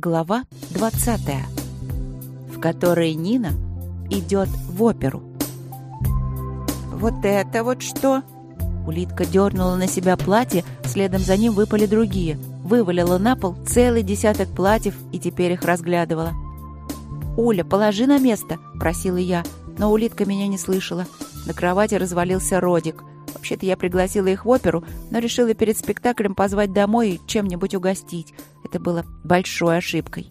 Глава 20, в которой Нина идет в оперу. «Вот это вот что?» Улитка дернула на себя платье, следом за ним выпали другие. Вывалила на пол целый десяток платьев и теперь их разглядывала. «Уля, положи на место!» – просила я, но улитка меня не слышала. На кровати развалился Родик. Вообще-то я пригласила их в оперу, но решила перед спектаклем позвать домой и чем-нибудь угостить. Это было большой ошибкой.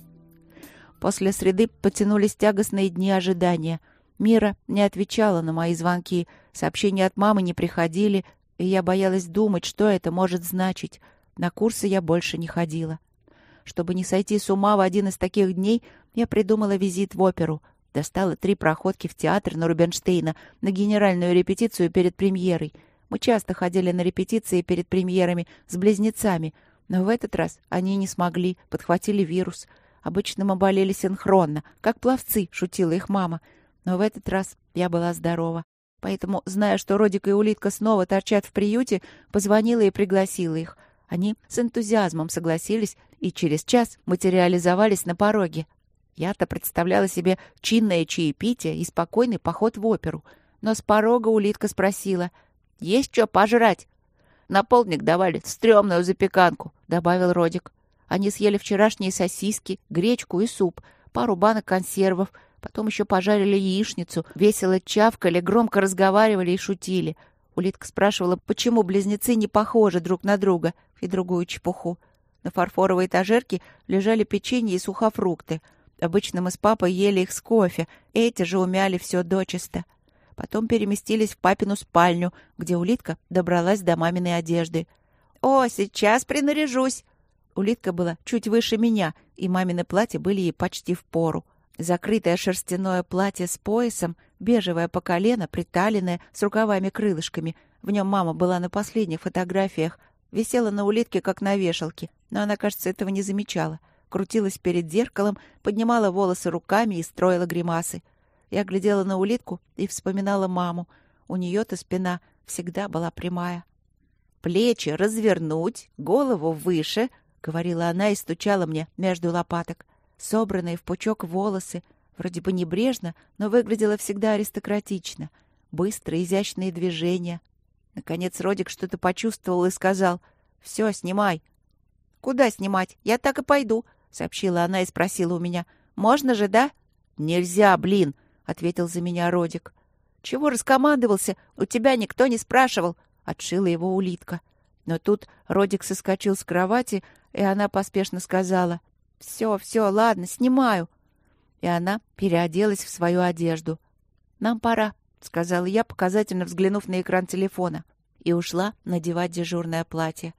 После среды потянулись тягостные дни ожидания. Мира не отвечала на мои звонки, сообщения от мамы не приходили, и я боялась думать, что это может значить. На курсы я больше не ходила. Чтобы не сойти с ума в один из таких дней, я придумала визит в оперу. Достала 3 проходки в театр на Рубинштейна на генеральную репетицию перед премьерой. Мы часто ходили на репетиции перед премьерами с близнецами, но в этот раз они не смогли, подхватили вирус. Обычно мы болели синхронно, как пловцы, шутила их мама. Но в этот раз я была здорова. Поэтому, зная, что Родик и Улитка снова торчат в приюте, позвонила и пригласила их. Они с энтузиазмом согласились и через час материализовались на пороге. Я-то представляла себе чинное чаепитие и спокойный поход в оперу. Но с порога Улитка спросила: «Есть что пожрать?» «На полдник давали стрёмную запеканку», — добавил Родик. Они съели вчерашние сосиски, гречку и суп, пару банок консервов, потом еще пожарили яичницу, весело чавкали, громко разговаривали и шутили. Улитка спрашивала, почему близнецы не похожи друг на друга, и другую чепуху. На фарфоровой этажерке лежали печенье и сухофрукты. Обычно мы с папой ели их с кофе, эти же умяли все дочисто. Потом переместились в папину спальню, где Улитка добралась до маминой одежды. «О, сейчас принаряжусь!» Улитка была чуть выше меня, и мамины платья были ей почти впору. Закрытое шерстяное платье с поясом, бежевое по колено, приталенное, с рукавами-крылышками. В нем мама была на последних фотографиях. Висела на Улитке, как на вешалке, но она, кажется, этого не замечала. Крутилась перед зеркалом, поднимала волосы руками и строила гримасы. Я глядела на Улитку и вспоминала маму. У нее-то спина всегда была прямая. «Плечи развернуть, голову выше», — говорила она и стучала мне между лопаток. Собранные в пучок волосы, вроде бы небрежно, но выглядела всегда аристократично. Быстрые, изящные движения. Наконец Родик что-то почувствовал и сказал: «Все, снимай». «Куда снимать? Я так и пойду», — сообщила она и спросила у меня: «Можно же, да?» «Нельзя, блин», — ответил за меня Родик. «Чего раскомандовался? У тебя никто не спрашивал», — отшила его Улитка. Но тут Родик соскочил с кровати, и она поспешно сказала: «Все, ладно, снимаю». И она переоделась в свою одежду. «Нам пора», — сказала я, показательно взглянув на экран телефона, и ушла надевать дежурное платье.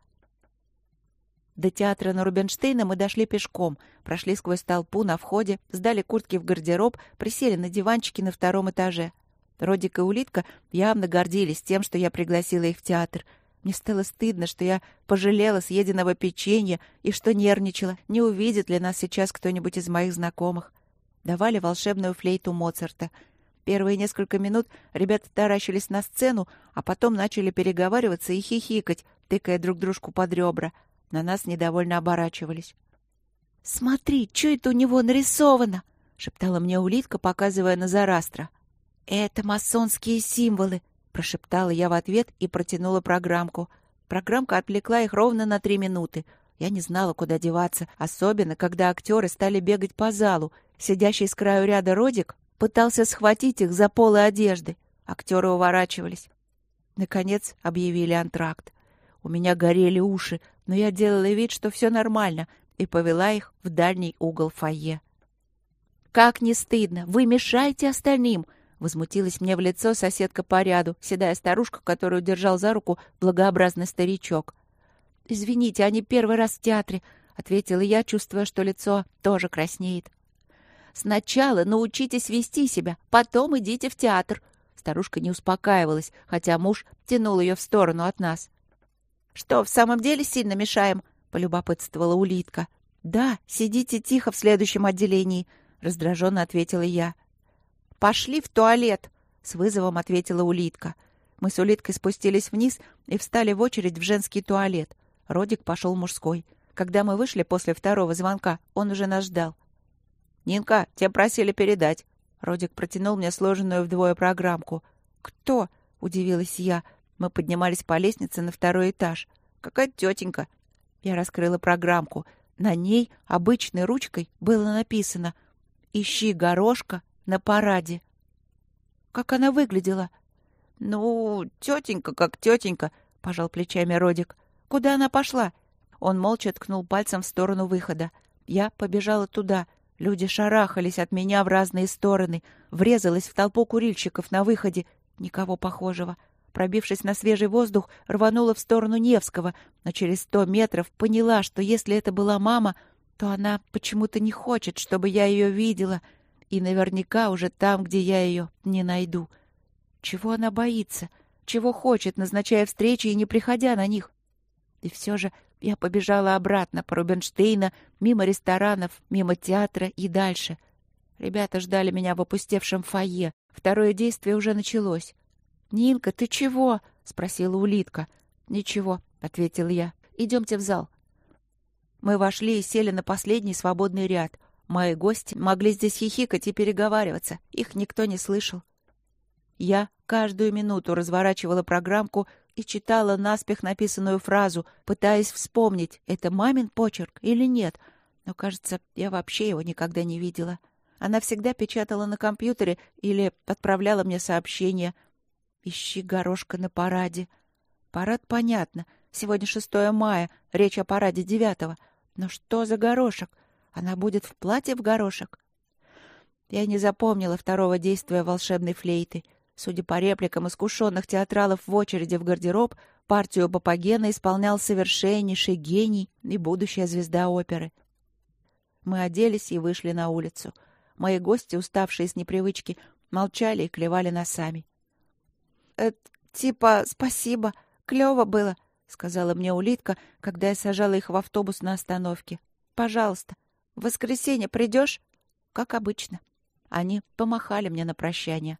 До театра на Рубинштейна мы дошли пешком, прошли сквозь толпу на входе, сдали куртки в гардероб, присели на диванчики на 2-м этаже. Родик и Улитка явно гордились тем, что я пригласила их в театр. Мне стало стыдно, что я пожалела съеденного печенья и что нервничала, не увидит ли нас сейчас кто-нибудь из моих знакомых. Давали волшебную флейту Моцарта. Первые несколько минут ребята таращились на сцену, а потом начали переговариваться и хихикать, тыкая друг дружку под ребра. На нас недовольно оборачивались. «Смотри, что это у него нарисовано?» — шептала мне Улитка, показывая на Зарастро. «Это масонские символы», — прошептала я в ответ и протянула программку. Программка отвлекла их ровно на 3 минуты. Я не знала, куда деваться, особенно, когда актеры стали бегать по залу. Сидящий с краю ряда Родик пытался схватить их за полы одежды. Актеры уворачивались. Наконец объявили антракт. У меня горели уши, но я делала вид, что все нормально, и повела их в дальний угол фойе. «Как не стыдно! Вы мешаете остальным!» Возмутилась мне в лицо соседка по ряду, седая старушка, которую держал за руку благообразный старичок. «Извините, они первый раз в театре», — ответила я, чувствуя, что лицо тоже краснеет. «Сначала научитесь вести себя, потом идите в театр». Старушка не успокаивалась, хотя муж тянул ее в сторону от нас. «Что, в самом деле сильно мешаем?» — полюбопытствовала Улитка. «Да, сидите тихо в следующем отделении», — раздраженно ответила я. «Пошли в туалет», — с вызовом ответила Улитка. Мы с Улиткой спустились вниз и встали в очередь в женский туалет. Родик пошел в мужской. Когда мы вышли после второго звонка, он уже нас ждал. «Нинка, тебя просили передать». Родик протянул мне сложенную вдвое программку. «Кто?» — удивилась я. Мы поднимались по лестнице на второй этаж. «Какая-то тетенька». Я раскрыла программку. На ней обычной ручкой было написано «Ищи горошка на параде». «Как она выглядела?» «Ну, тетенька как тетенька», — пожал плечами Родик. «Куда она пошла?» Он молча ткнул пальцем в сторону выхода. Я побежала туда. Люди шарахались от меня в разные стороны. Врезалась в толпу курильщиков на выходе. Никого похожего. Пробившись на свежий воздух, рванула в сторону Невского, но через 100 метров поняла, что если это была мама, то она почему-то не хочет, чтобы я ее видела, и наверняка уже там, где я ее не найду. Чего она боится? Чего хочет, назначая встречи и не приходя на них? И все же я побежала обратно по Рубинштейна, мимо ресторанов, мимо театра и дальше. Ребята ждали меня в опустевшем фойе. Второе действие уже началось. «Нинка, ты чего?» — спросила Улитка. «Ничего», — ответила я. «Идемте в зал». Мы вошли и сели на последний свободный ряд. Мои гости могли здесь хихикать и переговариваться. Их никто не слышал. Я каждую минуту разворачивала программку и читала наспех написанную фразу, пытаясь вспомнить, это мамин почерк или нет. Но, кажется, я вообще его никогда не видела. Она всегда печатала на компьютере или отправляла мне сообщения. «Ищи горошка на параде». Парад понятно. Сегодня 6 мая, речь о параде 9-го. Но что за горошек? Она будет в платье в горошек? Я не запомнила второго действия волшебной флейты. Судя по репликам искушенных театралов в очереди в гардероб, партию Папагена исполнял совершеннейший гений и будущая звезда оперы. Мы оделись и вышли на улицу. Мои гости, уставшие с непривычки, молчали и клевали носами. «Типа, спасибо, клево было», — сказала мне Улитка, когда я сажала их в автобус на остановке. «Пожалуйста, в воскресенье придешь?» «Как обычно». Они помахали мне на прощание.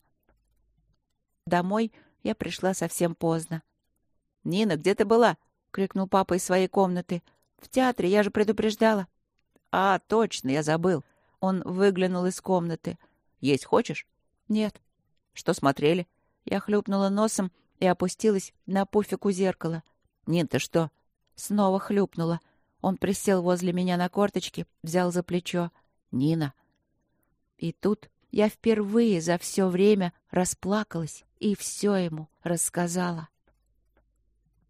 Домой я пришла совсем поздно. «Нина, где ты была?» — крикнул папа из своей комнаты. «В театре, я же предупреждала». «А, точно, я забыл». Он выглянул из комнаты. «Есть хочешь?» «Нет». «Что смотрели?» Я хлюпнула носом и опустилась на пуфик у зеркала. «Нин, ты что?» Снова хлюпнула. Он присел возле меня на корточки, взял за плечо. «Нина». И тут я впервые за все время расплакалась и все ему рассказала.